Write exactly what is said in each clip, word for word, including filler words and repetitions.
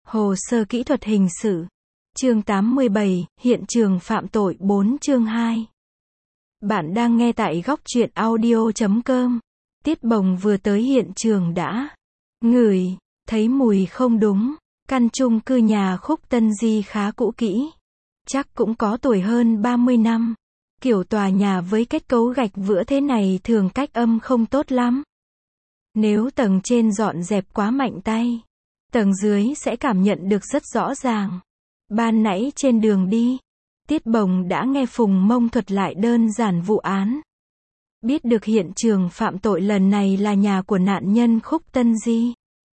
Hồ sơ kỹ thuật hình sự. Chương tám mươi bảy, hiện trường phạm tội bốn chương hai. Bạn đang nghe tại góc truyện audio chấm com. Tiết Bồng vừa tới hiện trường đã ngửi, thấy mùi không đúng. Căn chung cư nhà Khúc Tân Di khá cũ kỹ. Chắc cũng có tuổi hơn ba mươi năm. Kiểu tòa nhà với kết cấu gạch vữa thế này thường cách âm không tốt lắm. Nếu tầng trên dọn dẹp quá mạnh tay, tầng dưới sẽ cảm nhận được rất rõ ràng. Ban nãy trên đường đi, Tiết Bồng đã nghe Phùng Mông thuật lại đơn giản vụ án. Biết được hiện trường phạm tội lần này là nhà của nạn nhân Khúc Tân Di.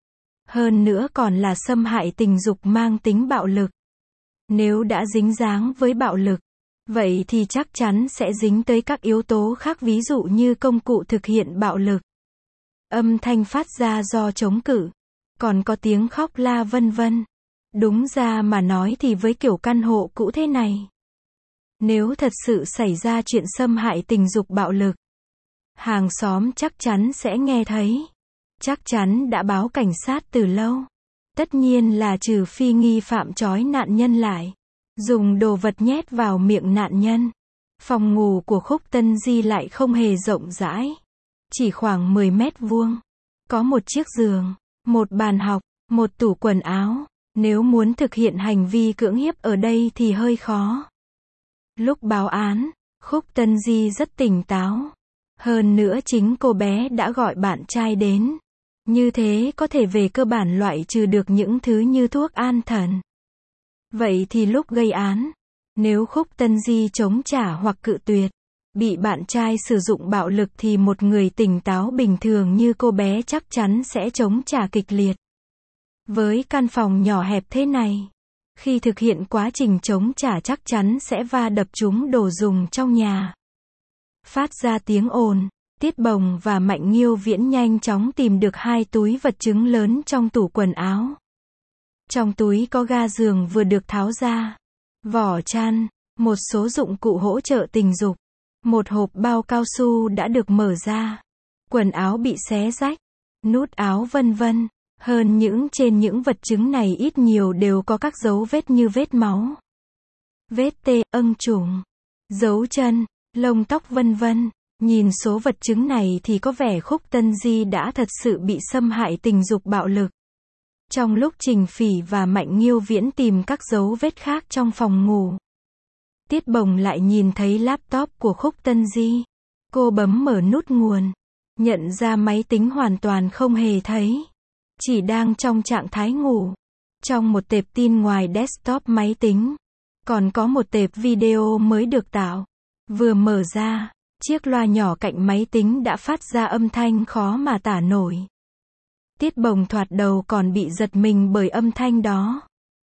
Hơn nữa còn là xâm hại tình dục mang tính bạo lực. Nếu đã dính dáng với bạo lực, vậy thì chắc chắn sẽ dính tới các yếu tố khác, ví dụ như công cụ thực hiện bạo lực, âm thanh phát ra do chống cự, còn có tiếng khóc la vân vân. Đúng ra mà nói thì với kiểu căn hộ cũ thế này, nếu thật sự xảy ra chuyện xâm hại tình dục bạo lực, hàng xóm chắc chắn sẽ nghe thấy. Chắc chắn đã báo cảnh sát từ lâu. Tất nhiên là trừ phi nghi phạm trói nạn nhân lại, dùng đồ vật nhét vào miệng nạn nhân. Phòng ngủ của Khúc Tân Di lại không hề rộng rãi, chỉ khoảng mười mét vuông. Có một chiếc giường, một bàn học, một tủ quần áo. Nếu muốn thực hiện hành vi cưỡng hiếp ở đây thì hơi khó. Lúc báo án, Khúc Tân Di rất tỉnh táo. Hơn nữa chính cô bé đã gọi bạn trai đến. Như thế có thể về cơ bản loại trừ được những thứ như thuốc an thần. Vậy thì lúc gây án, nếu Khúc Tân Di chống trả hoặc cự tuyệt, bị bạn trai sử dụng bạo lực thì một người tỉnh táo bình thường như cô bé chắc chắn sẽ chống trả kịch liệt. Với căn phòng nhỏ hẹp thế này, khi thực hiện quá trình chống trả chắc chắn sẽ va đập trúng đồ dùng trong nhà, phát ra tiếng ồn. Tiết Bồng và Mạnh Nghiêu Viễn nhanh chóng tìm được hai túi vật chứng lớn trong tủ quần áo. Trong túi có ga giường vừa được tháo ra, vỏ chăn, một số dụng cụ hỗ trợ tình dục, một hộp bao cao su đã được mở ra, quần áo bị xé rách, nút áo vân vân. Hơn những trên những vật chứng này ít nhiều đều có các dấu vết như vết máu, vết tê, âng trùng, dấu chân, lông tóc vân vân. Nhìn số vật chứng này thì có vẻ Khúc Tân Di đã thật sự bị xâm hại tình dục bạo lực. Trong lúc Trình Phỉ và Mạnh Nghiêu Viễn tìm các dấu vết khác trong phòng ngủ, Tiết Bồng lại nhìn thấy laptop của Khúc Tân Di. Cô bấm mở nút nguồn, nhận ra máy tính hoàn toàn không hề thấy, chỉ đang trong trạng thái ngủ. Trong một tệp tin ngoài desktop máy tính, còn có một tệp video mới được tạo. Vừa mở ra, chiếc loa nhỏ cạnh máy tính đã phát ra âm thanh khó mà tả nổi. Tiết Bồng thoạt đầu còn bị giật mình bởi âm thanh đó.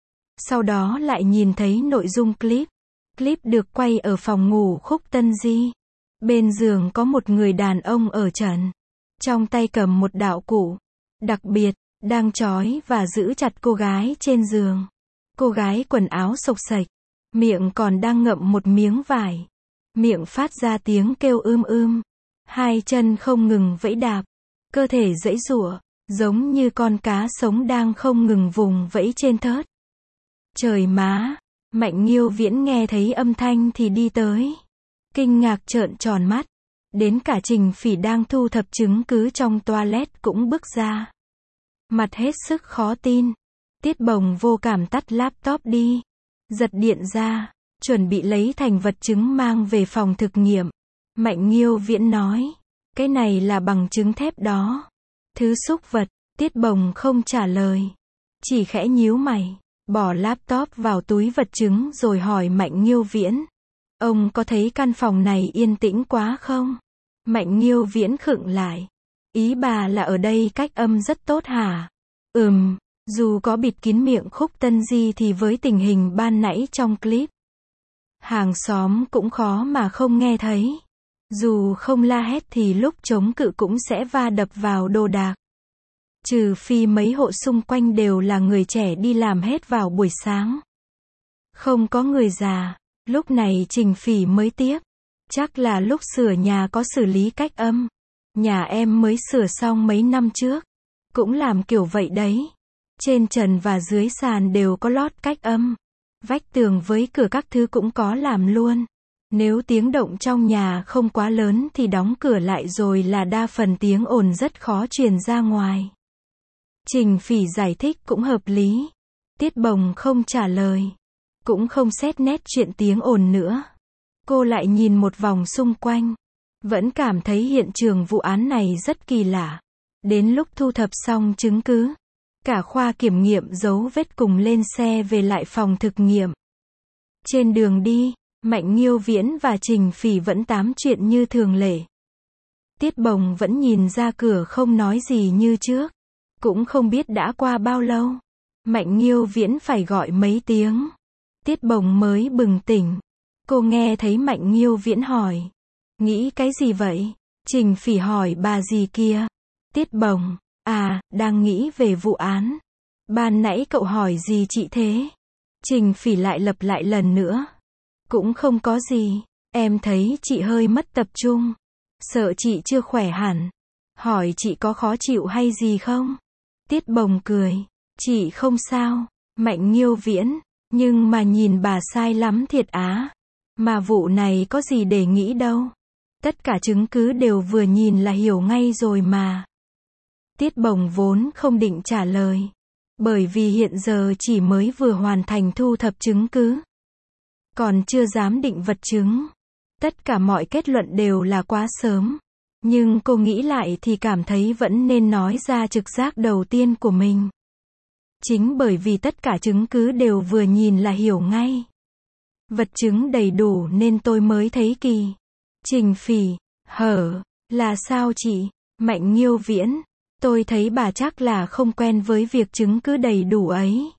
Sau đó lại nhìn thấy nội dung clip. Clip được quay ở phòng ngủ Khúc Tân Di. Bên giường có một người đàn ông ở trần, trong tay cầm một đạo cụ đặc biệt, đang trói và giữ chặt cô gái trên giường. Cô gái quần áo xộc xệch, miệng còn đang ngậm một miếng vải. Miệng phát ra tiếng kêu ưm ưm. Hai chân không ngừng vẫy đạp, cơ thể giãy giụa, giống như con cá sống đang không ngừng vùng vẫy trên thớt. Trời má! Mạnh Nghiêu Viễn nghe thấy âm thanh thì đi tới, kinh ngạc trợn tròn mắt. Đến cả Trình Phỉ đang thu thập chứng cứ trong toilet cũng bước ra, mặt hết sức khó tin. Tiết Bồng vô cảm tắt laptop đi, giật điện ra, chuẩn bị lấy thành vật chứng mang về phòng thực nghiệm. Mạnh Nghiêu Viễn nói, cái này là bằng chứng thép đó. Thứ xúc vật. Tiết Bồng không trả lời, chỉ khẽ nhíu mày, bỏ laptop vào túi vật chứng rồi hỏi Mạnh Nghiêu Viễn, ông có thấy căn phòng này yên tĩnh quá không? Mạnh Nghiêu Viễn khựng lại, ý bà là ở đây cách âm rất tốt hả? Ừm, dù có bịt kín miệng Khúc Tân Di thì với tình hình ban nãy trong clip, hàng xóm cũng khó mà không nghe thấy. Dù không la hét thì lúc chống cự cũng sẽ va đập vào đồ đạc. Trừ phi mấy hộ xung quanh đều là người trẻ đi làm hết vào buổi sáng, không có người già. Lúc này Trình Phỉ mới tiếp, chắc là lúc sửa nhà có xử lý cách âm. Nhà em mới sửa xong mấy năm trước, cũng làm kiểu vậy đấy. Trên trần và dưới sàn đều có lót cách âm. Vách tường với cửa các thứ cũng có làm luôn. Nếu tiếng động trong nhà không quá lớn thì đóng cửa lại rồi là đa phần tiếng ồn rất khó truyền ra ngoài. Trình Phỉ giải thích cũng hợp lý. Tiết Bồng không trả lời. Cũng không xét nét chuyện tiếng ồn nữa. Cô lại nhìn một vòng xung quanh. Vẫn cảm thấy hiện trường vụ án này rất kỳ lạ. Đến lúc thu thập xong chứng cứ, cả khoa kiểm nghiệm dấu vết cùng lên xe về lại phòng thực nghiệm. Trên đường đi, Mạnh Nghiêu Viễn và Trình Phỉ vẫn tám chuyện như thường lệ. Tiết Bồng vẫn nhìn ra cửa không nói gì như trước. Cũng không biết đã qua bao lâu. Mạnh Nghiêu Viễn phải gọi mấy tiếng. Tiết Bồng mới bừng tỉnh. Cô nghe thấy Mạnh Nghiêu Viễn hỏi. Nghĩ cái gì vậy? Trình Phỉ hỏi bà gì kia. Tiết Bồng, à, đang nghĩ về vụ án. Ban nãy cậu hỏi gì chị thế? Trình Phỉ lại lặp lại lần nữa. Cũng không có gì. Em thấy chị hơi mất tập trung. Sợ chị chưa khỏe hẳn. Hỏi chị có khó chịu hay gì không? Tiết Bồng cười. Chị không sao. Mạnh Nghiêu Viễn. Nhưng mà nhìn bà sai lắm thiệt á. Mà vụ này có gì để nghĩ đâu. Tất cả chứng cứ đều vừa nhìn là hiểu ngay rồi mà. Tiết Bồng vốn không định trả lời. Bởi vì hiện giờ chỉ mới vừa hoàn thành thu thập chứng cứ. Còn chưa dám định vật chứng. Tất cả mọi kết luận đều là quá sớm. Nhưng cô nghĩ lại thì cảm thấy vẫn nên nói ra trực giác đầu tiên của mình. Chính bởi vì tất cả chứng cứ đều vừa nhìn là hiểu ngay. Vật chứng đầy đủ nên tôi mới thấy kỳ. Trình Phỉ, hở, là sao chị? Mạnh Nghiêu Viễn, tôi thấy bà chắc là không quen với việc chứng cứ đầy đủ ấy.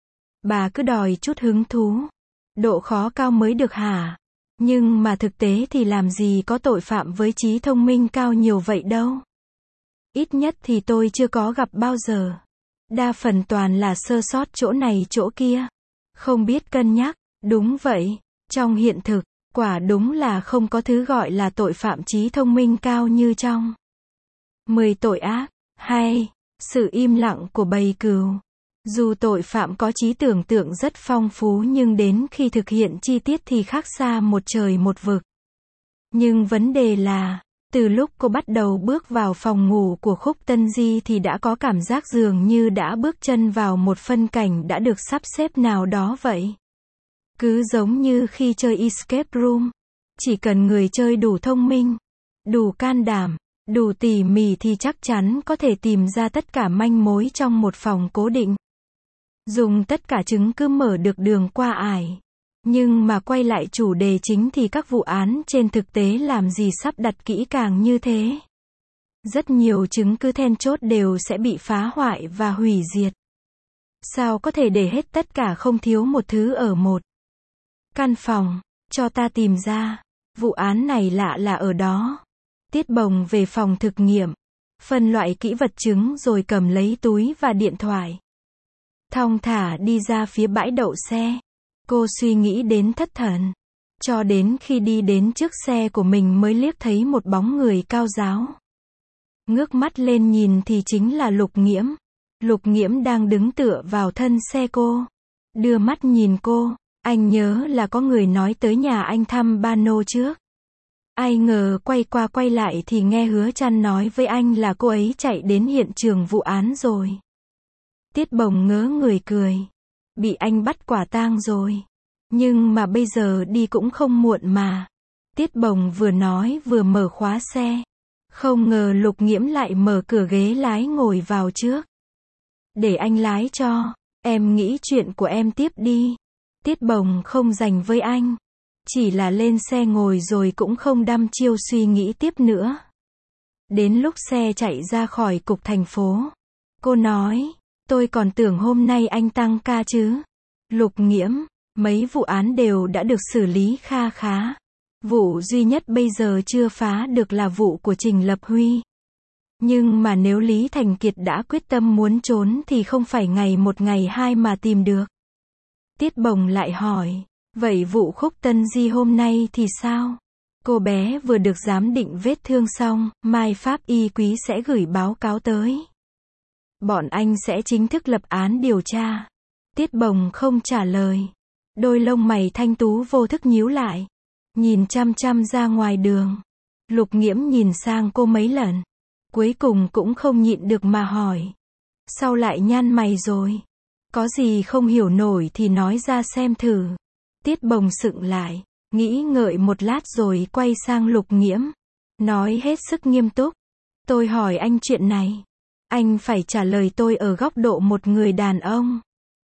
Bà cứ đòi chút hứng thú. Độ khó cao mới được hả? Nhưng mà thực tế thì làm gì có tội phạm với trí thông minh cao nhiều vậy đâu. Ít nhất thì tôi chưa có gặp bao giờ. Đa phần toàn là sơ sót chỗ này chỗ kia. Không biết cân nhắc. Đúng vậy. Trong hiện thực, quả đúng là không có thứ gọi là tội phạm trí thông minh cao như trong mười tội ác, hay sự im lặng của bầy cừu. Dù tội phạm có trí tưởng tượng rất phong phú nhưng đến khi thực hiện chi tiết thì khác xa một trời một vực. Nhưng vấn đề là, từ lúc cô bắt đầu bước vào phòng ngủ của Khúc Tân Di thì đã có cảm giác dường như đã bước chân vào một phân cảnh đã được sắp xếp nào đó vậy. Cứ giống như khi chơi escape room. Chỉ cần người chơi đủ thông minh, đủ can đảm, đủ tỉ mỉ thì chắc chắn có thể tìm ra tất cả manh mối trong một phòng cố định. Dùng tất cả chứng cứ mở được đường qua ải. Nhưng mà quay lại chủ đề chính thì các vụ án trên thực tế làm gì sắp đặt kỹ càng như thế. Rất nhiều chứng cứ then chốt đều sẽ bị phá hoại và hủy diệt. Sao có thể để hết tất cả không thiếu một thứ ở một căn phòng? Cho ta tìm ra. Vụ án này lạ là ở đó. Tiết Bồng về phòng thực nghiệm. Phân loại kỹ vật chứng rồi cầm lấy túi và điện thoại. Thong thả đi ra phía bãi đậu xe. Cô suy nghĩ đến thất thần. Cho đến khi đi đến trước xe của mình mới liếc thấy một bóng người cao ráo. Ngước mắt lên nhìn thì chính là Lục Nghiễm. Lục Nghiễm đang đứng tựa vào thân xe cô. Đưa mắt nhìn cô. Anh nhớ là có người nói tới nhà anh thăm ba nô trước. Ai ngờ quay qua quay lại thì nghe Hứa Trăn nói với anh là cô ấy chạy đến hiện trường vụ án rồi. Tiết Bồng ngớ người cười. Bị anh bắt quả tang rồi. Nhưng mà bây giờ đi cũng không muộn mà. Tiết Bồng vừa nói vừa mở khóa xe. Không ngờ Lục Nghiễm lại mở cửa ghế lái ngồi vào trước. Để anh lái cho. Em nghĩ chuyện của em tiếp đi. Tiết Bồng không dành với anh. Chỉ là lên xe ngồi rồi cũng không đăm chiêu suy nghĩ tiếp nữa. Đến lúc xe chạy ra khỏi cục thành phố. Cô nói, tôi còn tưởng hôm nay anh tăng ca chứ. Lục Nghiễm, mấy vụ án đều đã được xử lý kha khá. Vụ duy nhất bây giờ chưa phá được là vụ của Trình Lập Huy. Nhưng mà nếu Lý Thành Kiệt đã quyết tâm muốn trốn thì không phải ngày một ngày hai mà tìm được. Tiết Bồng lại hỏi, vậy vụ Khúc Tân Di hôm nay thì sao? Cô bé vừa được giám định vết thương xong, mai pháp y quý sẽ gửi báo cáo tới. Bọn anh sẽ chính thức lập án điều tra. Tiết Bồng không trả lời. Đôi lông mày thanh tú vô thức nhíu lại. Nhìn chăm chăm ra ngoài đường. Lục Nghiễm nhìn sang cô mấy lần. Cuối cùng cũng không nhịn được mà hỏi. Sao lại nhăn mày rồi? Có gì không hiểu nổi thì nói ra xem thử. Tiết Bồng sững lại, nghĩ ngợi một lát rồi quay sang Lục Nghiễm. Nói hết sức nghiêm túc. Tôi hỏi anh chuyện này. Anh phải trả lời tôi ở góc độ một người đàn ông.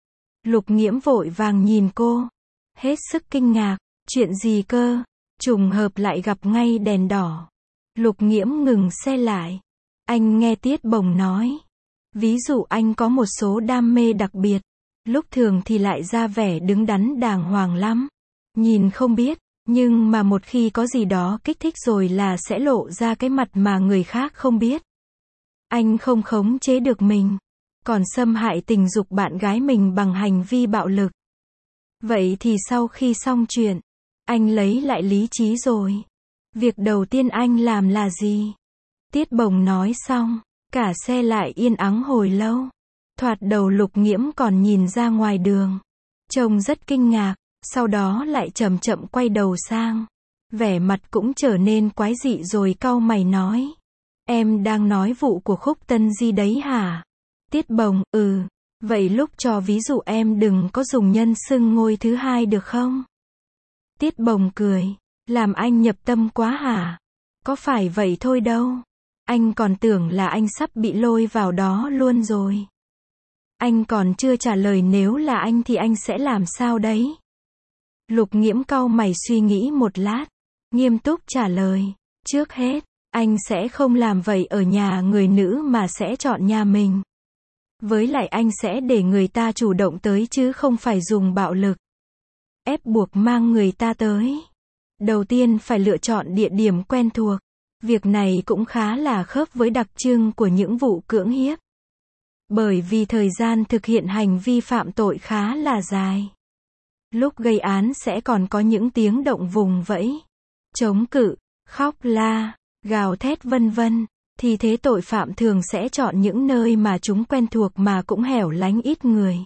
Lục Nghiễm vội vàng nhìn cô. Hết sức kinh ngạc. Chuyện gì cơ? Trùng hợp lại gặp ngay đèn đỏ. Lục Nghiễm ngừng xe lại. Anh nghe Tiết Bồng nói. Ví dụ anh có một số đam mê đặc biệt. Lúc thường thì lại ra vẻ đứng đắn đàng hoàng lắm. Nhìn không biết, nhưng mà một khi có gì đó kích thích rồi là sẽ lộ ra cái mặt mà người khác không biết. Anh không khống chế được mình, còn xâm hại tình dục bạn gái mình bằng hành vi bạo lực. Vậy thì sau khi xong chuyện, anh lấy lại lý trí rồi. Việc đầu tiên anh làm là gì? Tiết Bồng nói xong, cả xe lại yên ắng hồi lâu. Thoạt đầu Lục Nghiễm còn nhìn ra ngoài đường, trông rất kinh ngạc, sau đó lại chậm chậm quay đầu sang. Vẻ mặt cũng trở nên quái dị rồi cau mày nói. Em đang nói vụ của Khúc Tân Di đấy hả? Tiết Bồng, ừ. Vậy lúc cho ví dụ em đừng có dùng nhân xưng ngôi thứ hai được không? Tiết Bồng cười. Làm anh nhập tâm quá hả? Có phải vậy thôi đâu. Anh còn tưởng là anh sắp bị lôi vào đó luôn rồi. Anh còn chưa trả lời nếu là anh thì anh sẽ làm sao đấy? Lục Nghiễm cau mày suy nghĩ một lát. Nghiêm túc trả lời. Trước hết, anh sẽ không làm vậy ở nhà người nữ mà sẽ chọn nhà mình. Với lại anh sẽ để người ta chủ động tới chứ không phải dùng bạo lực. Ép buộc mang người ta tới. Đầu tiên phải lựa chọn địa điểm quen thuộc. Việc này cũng khá là khớp với đặc trưng của những vụ cưỡng hiếp. Bởi vì thời gian thực hiện hành vi phạm tội khá là dài. Lúc gây án sẽ còn có những tiếng động vùng vẫy, chống cự, khóc la, gào thét vân vân, thì thế tội phạm thường sẽ chọn những nơi mà chúng quen thuộc mà cũng hẻo lánh ít người.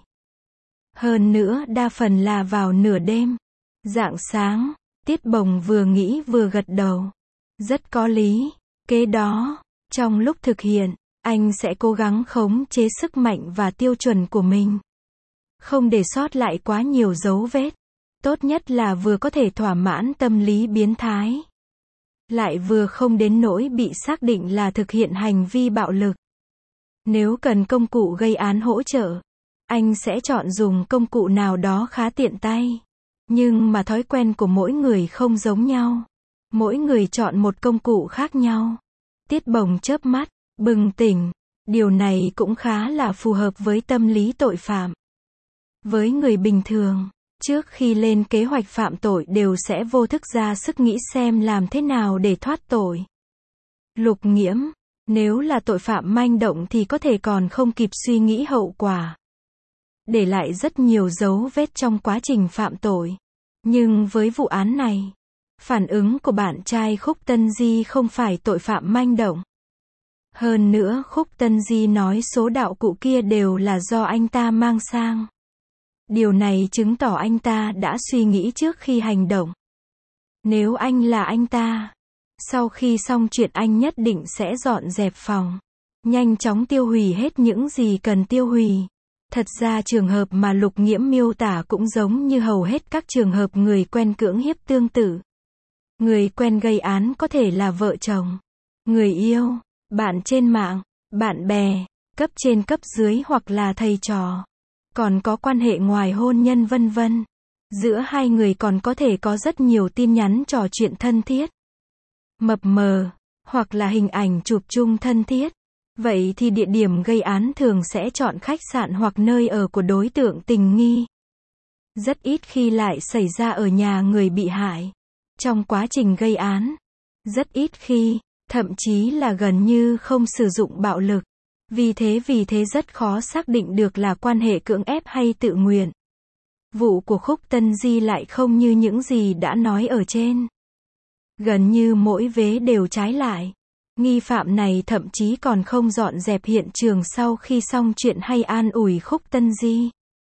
Hơn nữa đa phần là vào nửa đêm, rạng sáng. Tiết Bồng vừa nghĩ vừa gật đầu. Rất có lý. Kế đó, trong lúc thực hiện, anh sẽ cố gắng khống chế sức mạnh và tiêu chuẩn của mình. Không để sót lại quá nhiều dấu vết. Tốt nhất là vừa có thể thỏa mãn tâm lý biến thái. Lại vừa không đến nỗi bị xác định là thực hiện hành vi bạo lực. Nếu cần công cụ gây án hỗ trợ, anh sẽ chọn dùng công cụ nào đó khá tiện tay. Nhưng mà thói quen của mỗi người không giống nhau. Mỗi người chọn một công cụ khác nhau. Tiết Bồng chớp mắt, bừng tỉnh. Điều này cũng khá là phù hợp với tâm lý tội phạm. Với người bình thường, trước khi lên kế hoạch phạm tội đều sẽ vô thức ra sức nghĩ xem làm thế nào để thoát tội. Lục Nghiễm, nếu là tội phạm manh động thì có thể còn không kịp suy nghĩ hậu quả. Để lại rất nhiều dấu vết trong quá trình phạm tội. Nhưng với vụ án này, phản ứng của bạn trai Khúc Tân Di không phải tội phạm manh động. Hơn nữa Khúc Tân Di nói số đạo cụ kia đều là do anh ta mang sang. Điều này chứng tỏ anh ta đã suy nghĩ trước khi hành động. Nếu anh là anh ta, sau khi xong chuyện anh nhất định sẽ dọn dẹp phòng, nhanh chóng tiêu hủy hết những gì cần tiêu hủy. Thật ra trường hợp mà Lục Nghiễm miêu tả cũng giống như hầu hết các trường hợp người quen cưỡng hiếp tương tự. Người quen gây án có thể là vợ chồng, người yêu, bạn trên mạng, bạn bè, cấp trên cấp dưới hoặc là thầy trò. Còn có quan hệ ngoài hôn nhân vân vân. Giữa hai người còn có thể có rất nhiều tin nhắn trò chuyện thân thiết, mập mờ, hoặc là hình ảnh chụp chung thân thiết. Vậy thì địa điểm gây án thường sẽ chọn khách sạn hoặc nơi ở của đối tượng tình nghi. Rất ít khi lại xảy ra ở nhà người bị hại. Trong quá trình gây án, rất ít khi, thậm chí là gần như không sử dụng bạo lực. Vì thế vì thế rất khó xác định được là quan hệ cưỡng ép hay tự nguyện. Vụ của Khúc Tân Di lại không như những gì đã nói ở trên. Gần như mỗi vế đều trái lại. Nghi phạm này thậm chí còn không dọn dẹp hiện trường sau khi xong chuyện hay an ủi Khúc Tân Di.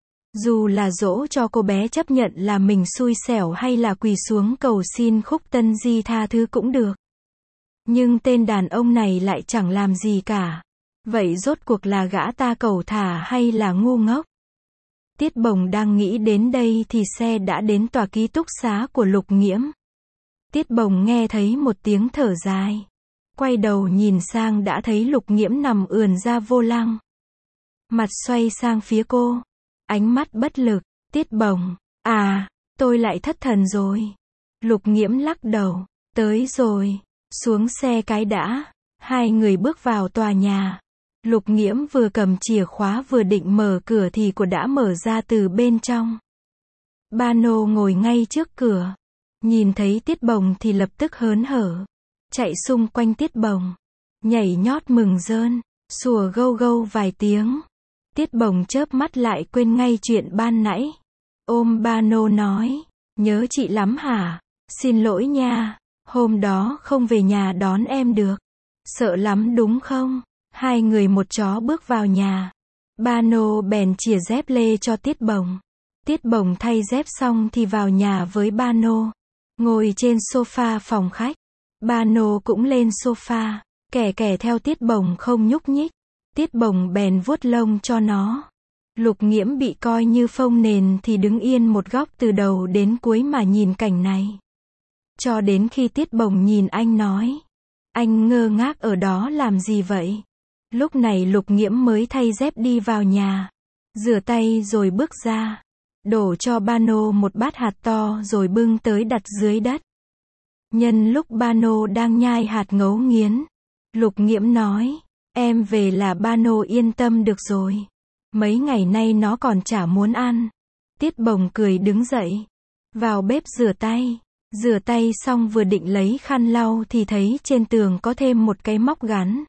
Dù là dỗ cho cô bé chấp nhận là mình xui xẻo hay là quỳ xuống cầu xin Khúc Tân Di tha thứ cũng được. Nhưng tên đàn ông này lại chẳng làm gì cả. Vậy rốt cuộc là gã ta cẩu thả hay là ngu ngốc? Tiết Bồng đang nghĩ đến đây thì xe đã đến tòa ký túc xá của Lục Nghiễm. Tiết Bồng nghe thấy một tiếng thở dài. Quay đầu nhìn sang đã thấy Lục Nghiễm nằm ườn ra vô lăng. Mặt xoay sang phía cô. Ánh mắt bất lực. Tiết Bồng, à, tôi lại thất thần rồi. Lục Nghiễm lắc đầu. Tới rồi. Xuống xe cái đã. Hai người bước vào tòa nhà. Lục Nghiễm vừa cầm chìa khóa vừa định mở cửa thì cửa đã mở ra từ bên trong. Ba Nô ngồi ngay trước cửa. Nhìn thấy Tiết Bồng thì lập tức hớn hở. Chạy xung quanh Tiết Bồng. Nhảy nhót mừng rơn. Sủa gâu gâu vài tiếng. Tiết Bồng chớp mắt lại quên ngay chuyện ban nãy. Ôm Ba Nô nói. Nhớ chị lắm hả? Xin lỗi nha. Hôm đó không về nhà đón em được. Sợ lắm đúng không? Hai người một chó bước vào nhà. Ba Nô bèn chìa dép lê cho Tiết Bồng. Tiết Bồng thay dép xong thì vào nhà với Ba Nô. Ngồi trên sofa phòng khách. Ba Nô cũng lên sofa. Kẻ kẻ theo Tiết Bồng không nhúc nhích. Tiết Bồng bèn vuốt lông cho nó. Lục Nghiễm bị coi như phông nền thì đứng yên một góc từ đầu đến cuối mà nhìn cảnh này. Cho đến khi Tiết Bồng nhìn anh nói. Anh ngơ ngác ở đó làm gì vậy? Lúc này Lục Nghiễm mới thay dép đi vào nhà. Rửa tay rồi bước ra. Đổ cho Ba Nô một bát hạt to rồi bưng tới đặt dưới đất. Nhân lúc Ba Nô đang nhai hạt ngấu nghiến. Lục Nghiễm nói. Em về là Ba Nô yên tâm được rồi. Mấy ngày nay nó còn chả muốn ăn. Tiết Bồng cười đứng dậy. Vào bếp rửa tay. Rửa tay xong vừa định lấy khăn lau thì thấy trên tường có thêm một cái móc gắn.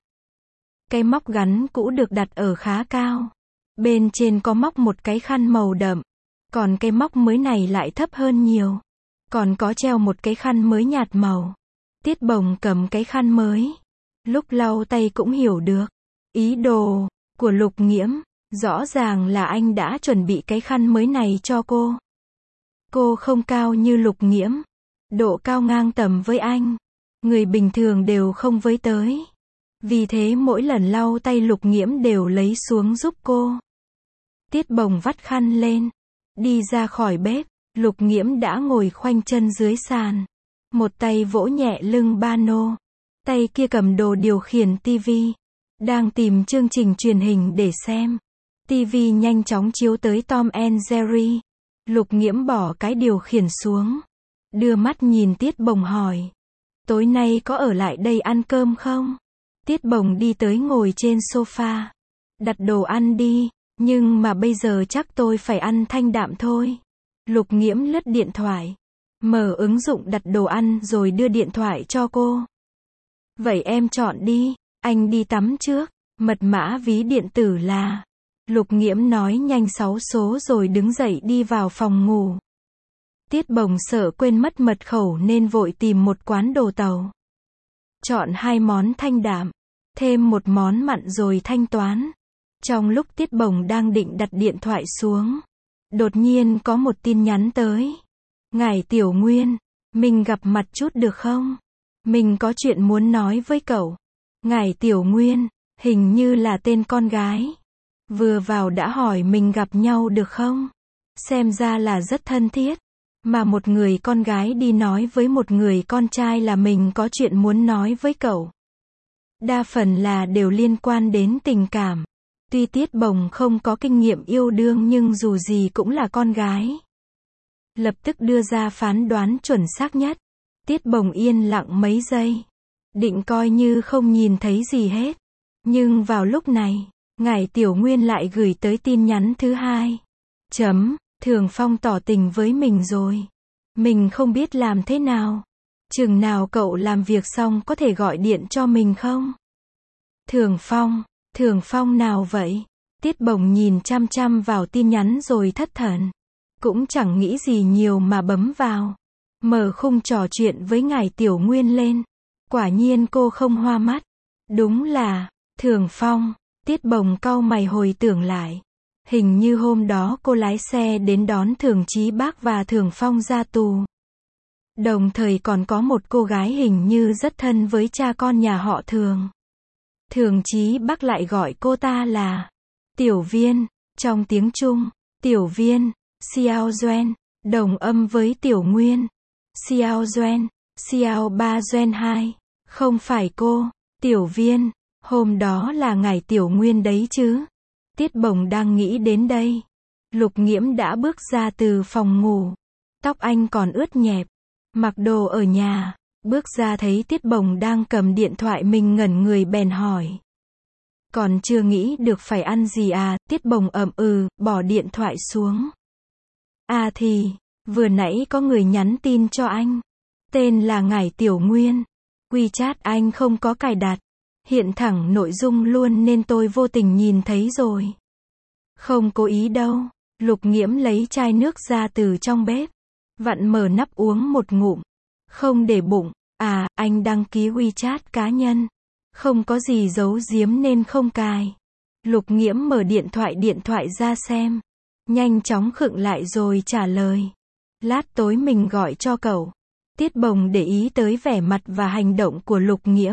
Cái móc gắn cũ được đặt ở khá cao. Bên trên có móc một cái khăn màu đậm. Còn cái móc mới này lại thấp hơn nhiều. Còn có treo một cái khăn mới nhạt màu. Tiết Bồng cầm cái khăn mới. Lúc lau tay cũng hiểu được. Ý đồ của Lục Nghiễm. Rõ ràng là anh đã chuẩn bị cái khăn mới này cho cô. Cô không cao như Lục Nghiễm. Độ cao ngang tầm với anh. Người bình thường đều không với tới. Vì thế mỗi lần lau tay Lục Nghiễm đều lấy xuống giúp cô. Tiết Bồng vắt khăn lên. Đi ra khỏi bếp. Lục Nghiễm đã ngồi khoanh chân dưới sàn. Một tay vỗ nhẹ lưng Ba Nô. Tay kia cầm đồ điều khiển tivi. Đang tìm chương trình truyền hình để xem. Tivi nhanh chóng chiếu tới Tom and Jerry. Lục Nghiễm bỏ cái điều khiển xuống. Đưa mắt nhìn Tiết Bồng hỏi. Tối nay có ở lại đây ăn cơm không? Tiết Bồng đi tới ngồi trên sofa. Đặt đồ ăn đi. Nhưng mà bây giờ chắc tôi phải ăn thanh đạm thôi. Lục Nghiễm lướt điện thoại. Mở ứng dụng đặt đồ ăn rồi đưa điện thoại cho cô. Vậy em chọn đi. Anh đi tắm trước. Mật mã ví điện tử là. Lục Nghiễm nói nhanh sáu số rồi đứng dậy đi vào phòng ngủ. Tiết Bồng sợ quên mất mật khẩu nên vội tìm một quán đồ tàu. Chọn hai món thanh đạm. Thêm một món mặn rồi thanh toán. Trong lúc Tiết Bồng đang định đặt điện thoại xuống. Đột nhiên có một tin nhắn tới. Ngải Tiểu Nguyên. Mình gặp mặt chút được không? Mình có chuyện muốn nói với cậu. Ngải Tiểu Nguyên. Hình như là tên con gái. Vừa vào đã hỏi mình gặp nhau được không? Xem ra là rất thân thiết. Mà một người con gái đi nói với một người con trai là mình có chuyện muốn nói với cậu. Đa phần là đều liên quan đến tình cảm. Tuy Tiết Bồng không có kinh nghiệm yêu đương nhưng dù gì cũng là con gái. Lập tức đưa ra phán đoán chuẩn xác nhất. Tiết Bồng yên lặng mấy giây. Định coi như không nhìn thấy gì hết. Nhưng vào lúc này, Ngải Tiểu Nguyên lại gửi tới tin nhắn thứ hai. Chấm, Thường Phong tỏ tình với mình rồi. Mình không biết làm thế nào. Chừng nào cậu làm việc xong có thể gọi điện cho mình không? Thường Phong, Thường Phong nào vậy? Tiết Bồng nhìn chăm chăm vào tin nhắn rồi thất thần. Cũng chẳng nghĩ gì nhiều mà bấm vào. Mở khung trò chuyện với Ngải Tiểu Nguyên lên. Quả nhiên cô không hoa mắt. Đúng là, Thường Phong. Tiết Bồng cau mày hồi tưởng lại. Hình như hôm đó cô lái xe đến đón Thường Chí Bác và Thường Phong ra tù. Đồng thời còn có một cô gái hình như rất thân với cha con nhà họ Thường. Thường Chí Bác lại gọi cô ta là Tiểu Viên. Trong tiếng Trung, Tiểu Viên, Xiao Duan, đồng âm với Tiểu Nguyên. Xiao Duan, Xiao Ba Duan hai. Không phải cô, Tiểu Viên. Hôm đó là ngày Tiểu Nguyên đấy chứ. Tiết Bồng đang nghĩ đến đây. Lục Nghiễm đã bước ra từ phòng ngủ. Tóc anh còn ướt nhẹp. Mặc đồ ở nhà. Bước ra thấy Tiết Bồng đang cầm điện thoại mình ngẩn người bèn hỏi. Còn chưa nghĩ được phải ăn gì à? Tiết Bồng ậm ừ, bỏ điện thoại xuống. À thì, vừa nãy có người nhắn tin cho anh. Tên là Ngải Tiểu Nguyên. WeChat anh không có cài đặt. Hiện thẳng nội dung luôn nên tôi vô tình nhìn thấy rồi. Không cố ý đâu. Lục Nghiễm lấy chai nước ra từ trong bếp. Vặn mở nắp uống một ngụm. Không để bụng. À, anh đăng ký WeChat cá nhân. Không có gì giấu giếm nên không cài. Lục Nghiễm mở điện thoại điện thoại ra xem. Nhanh chóng khựng lại rồi trả lời. Lát tối mình gọi cho cậu. Tiết Bồng để ý tới vẻ mặt và hành động của Lục Nghiễm.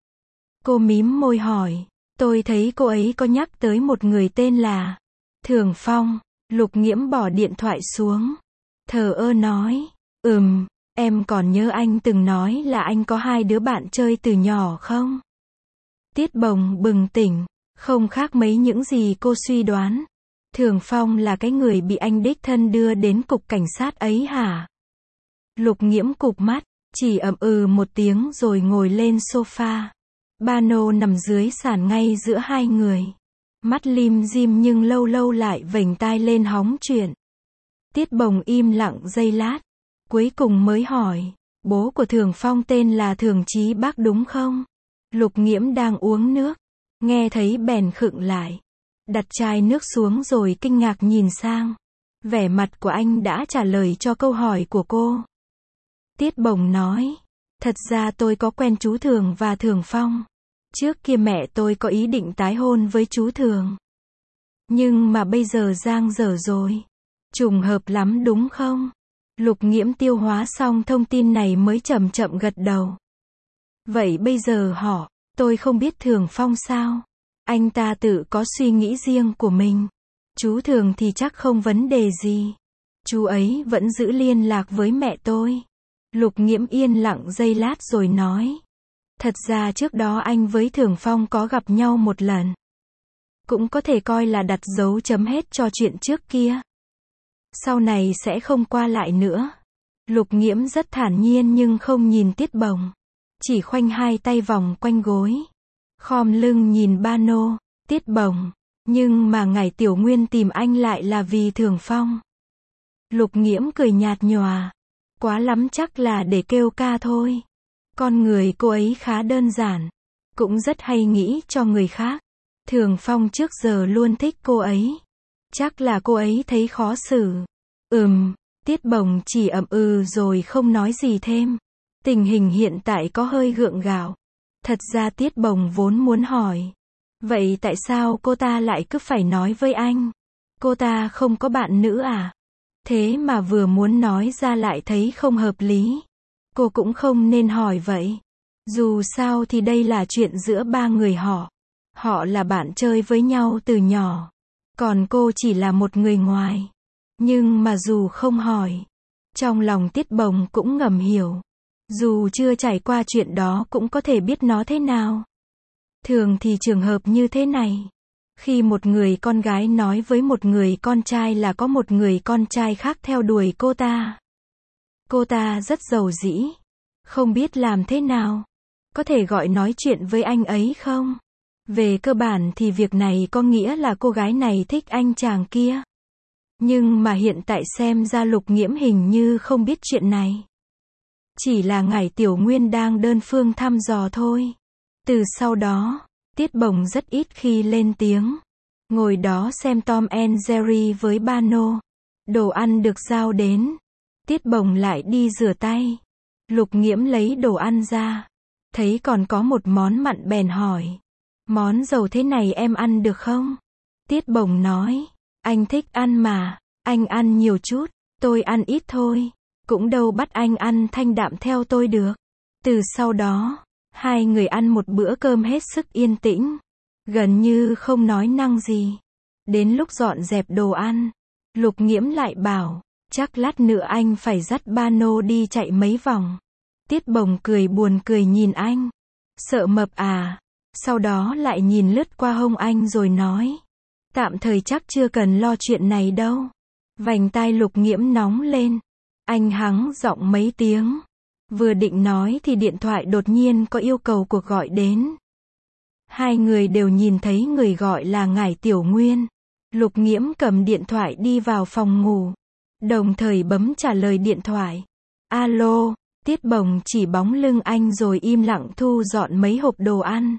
Cô mím môi hỏi. Tôi thấy cô ấy có nhắc tới một người tên là Thường Phong. Lục Nghiễm bỏ điện thoại xuống. Thờ ơ nói. Ừm, em còn nhớ anh từng nói là anh có hai đứa bạn chơi từ nhỏ không? Tiết Bồng bừng tỉnh. Không khác mấy những gì cô suy đoán. Thường Phong là cái người bị anh đích thân đưa đến cục cảnh sát ấy hả? Lục Nghiễm cụp mắt, chỉ ậm ừ một tiếng rồi ngồi lên sofa. Ba nô nằm dưới sàn ngay giữa hai người. Mắt lim dim nhưng lâu lâu lại vểnh tai lên hóng chuyện. Tiết Bồng im lặng giây lát. Cuối cùng mới hỏi. Bố của Thường Phong tên là Thường Chí Bác đúng không? Lục Nghiễm đang uống nước. Nghe thấy bèn khựng lại. Đặt chai nước xuống rồi kinh ngạc nhìn sang. Vẻ mặt của anh đã trả lời cho câu hỏi của cô. Tiết Bồng nói. Thật ra tôi có quen chú Thường và Thường Phong. Trước kia mẹ tôi có ý định tái hôn với chú Thường. Nhưng mà bây giờ giang dở rồi. Trùng hợp lắm đúng không? Lục Nghiễm tiêu hóa xong thông tin này mới chậm chậm gật đầu. Vậy bây giờ họ, tôi không biết Thường Phong sao? Anh ta tự có suy nghĩ riêng của mình. Chú Thường thì chắc không vấn đề gì. Chú ấy vẫn giữ liên lạc với mẹ tôi. Lục Nghiễm yên lặng giây lát rồi nói. Thật ra trước đó anh với Thường Phong có gặp nhau một lần. Cũng có thể coi là đặt dấu chấm hết cho chuyện trước kia. Sau này sẽ không qua lại nữa. Lục Nghiễm rất thản nhiên nhưng không nhìn Tiết Bồng. Chỉ khoanh hai tay vòng quanh gối. Khom lưng nhìn ba nô, Tiết Bồng. Nhưng mà Ngải Tiểu Nguyên tìm anh lại là vì Thường Phong. Lục Nghiễm cười nhạt nhòa. Quá lắm chắc là để kêu ca thôi. Con người cô ấy khá đơn giản. Cũng rất hay nghĩ cho người khác. Thường Phong trước giờ luôn thích cô ấy. Chắc là cô ấy thấy khó xử. Ừm, Tiết Bồng chỉ ậm ừ rồi không nói gì thêm. Tình hình hiện tại có hơi gượng gạo. Thật ra Tiết Bồng vốn muốn hỏi. Vậy tại sao cô ta lại cứ phải nói với anh? Cô ta không có bạn nữ à? Thế mà vừa muốn nói ra lại thấy không hợp lý. Cô cũng không nên hỏi vậy. Dù sao thì đây là chuyện giữa ba người họ. Họ là bạn chơi với nhau từ nhỏ. Còn cô chỉ là một người ngoài. Nhưng mà dù không hỏi, trong lòng Tiết Bồng cũng ngầm hiểu. Dù chưa trải qua chuyện đó cũng có thể biết nó thế nào. Thường thì trường hợp như thế này. Khi một người con gái nói với một người con trai là có một người con trai khác theo đuổi cô ta. Cô ta rất giàu dĩ. Không biết làm thế nào. Có thể gọi nói chuyện với anh ấy không? Về cơ bản thì việc này có nghĩa là cô gái này thích anh chàng kia. Nhưng mà hiện tại xem ra Lục Nghiễm hình như không biết chuyện này. Chỉ là Ngải Tiểu Nguyên đang đơn phương thăm dò thôi. Từ sau đó, Tiết Bồng rất ít khi lên tiếng. Ngồi đó xem Tom and Jerry với ba nô. Đồ ăn được giao đến. Tiết Bồng lại đi rửa tay. Lục Nghiễm lấy đồ ăn ra. Thấy còn có một món mặn bèn hỏi. Món dầu thế này em ăn được không? Tiết Bồng nói. Anh thích ăn mà, anh ăn nhiều chút, tôi ăn ít thôi. Cũng đâu bắt anh ăn thanh đạm theo tôi được. Từ sau đó, hai người ăn một bữa cơm hết sức yên tĩnh. Gần như không nói năng gì. Đến lúc dọn dẹp đồ ăn, Lục Nghiễm lại bảo, chắc lát nữa anh phải dắt ba nô đi chạy mấy vòng. Tiết Bồng cười buồn cười nhìn anh. Sợ mập à? Sau đó lại nhìn lướt qua hông anh rồi nói. Tạm thời chắc chưa cần lo chuyện này đâu. Vành tai Lục Nghiễm nóng lên. Anh hắng giọng mấy tiếng. Vừa định nói thì điện thoại đột nhiên có yêu cầu cuộc gọi đến. Hai người đều nhìn thấy người gọi là Ngải Tiểu Nguyên. Lục Nghiễm cầm điện thoại đi vào phòng ngủ. Đồng thời bấm trả lời điện thoại. Alo, Tiết Bồng chỉ bóng lưng anh rồi im lặng thu dọn mấy hộp đồ ăn.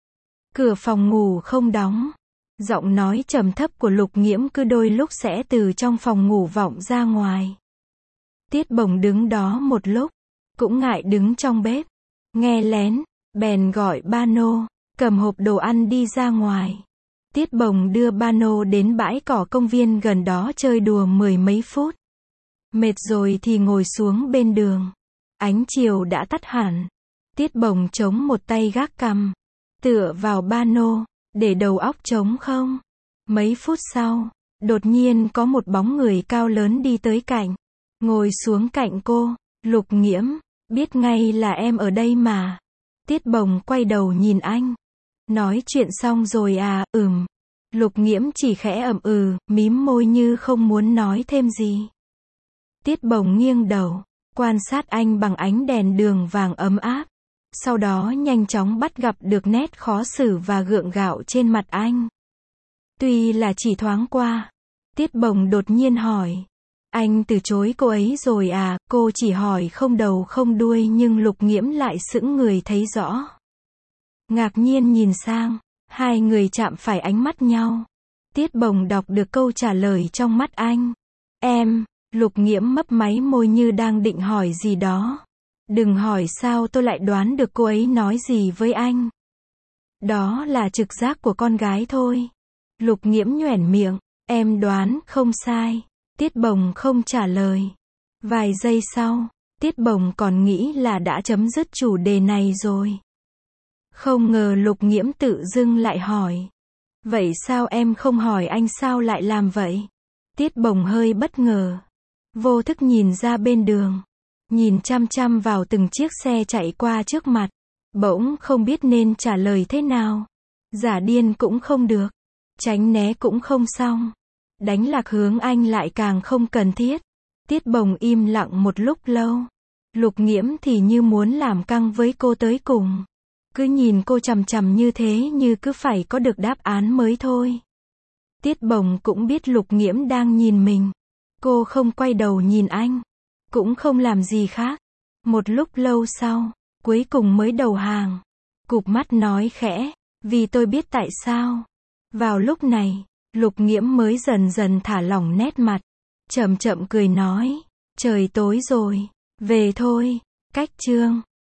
Cửa phòng ngủ không đóng. Giọng nói trầm thấp của Lục Nghiễm cứ đôi lúc sẽ từ trong phòng ngủ vọng ra ngoài. Tiết Bồng đứng đó một lúc, cũng ngại đứng trong bếp, nghe lén, bèn gọi ba nô, cầm hộp đồ ăn đi ra ngoài. Tiết Bồng đưa ba nô đến bãi cỏ công viên gần đó chơi đùa mười mấy phút. Mệt rồi thì ngồi xuống bên đường. Ánh chiều đã tắt hẳn. Tiết Bồng chống một tay gác cằm, tựa vào ba nô, để đầu óc trống không. Mấy phút sau, đột nhiên có một bóng người cao lớn đi tới cạnh, ngồi xuống cạnh cô. Lục Nghiễm, biết ngay là em ở đây mà. Tiết Bồng quay đầu nhìn anh. Nói chuyện xong rồi à? Ừm. Lục Nghiễm chỉ khẽ ậm ừ, mím môi như không muốn nói thêm gì. Tiết Bồng nghiêng đầu, quan sát anh bằng ánh đèn đường vàng ấm áp. Sau đó nhanh chóng bắt gặp được nét khó xử và gượng gạo trên mặt anh. Tuy là chỉ thoáng qua, Tiết Bồng đột nhiên hỏi. Anh từ chối cô ấy rồi à? Cô chỉ hỏi không đầu không đuôi nhưng Lục Nghiễm lại sững người thấy rõ. Ngạc nhiên nhìn sang, hai người chạm phải ánh mắt nhau. Tiết Bồng đọc được câu trả lời trong mắt anh. Em, Lục Nghiễm mấp máy môi như đang định hỏi gì đó. Đừng hỏi sao tôi lại đoán được cô ấy nói gì với anh. Đó là trực giác của con gái thôi. Lục Nghiễm nhoẻn miệng, em đoán không sai. Tiết Bồng không trả lời. Vài giây sau, Tiết Bồng còn nghĩ là đã chấm dứt chủ đề này rồi. Không ngờ Lục Nghiễm tự dưng lại hỏi. Vậy sao em không hỏi anh sao lại làm vậy? Tiết Bồng hơi bất ngờ. Vô thức nhìn ra bên đường. Nhìn chăm chăm vào từng chiếc xe chạy qua trước mặt. Bỗng không biết nên trả lời thế nào. Giả điên cũng không được. Tránh né cũng không xong. Đánh lạc hướng anh lại càng không cần thiết. Tiết Bồng im lặng một lúc lâu. Lục Nghiễm thì như muốn làm căng với cô tới cùng. Cứ nhìn cô chằm chằm như thế như cứ phải có được đáp án mới thôi. Tiết Bồng cũng biết Lục Nghiễm đang nhìn mình. Cô không quay đầu nhìn anh. Cũng không làm gì khác. Một lúc lâu sau, cuối cùng mới đầu hàng. Cụp mắt nói khẽ, vì tôi biết tại sao. Vào lúc này, Lục Nghiễm mới dần dần thả lỏng nét mặt. Chậm chậm cười nói, trời tối rồi, về thôi. Cách chương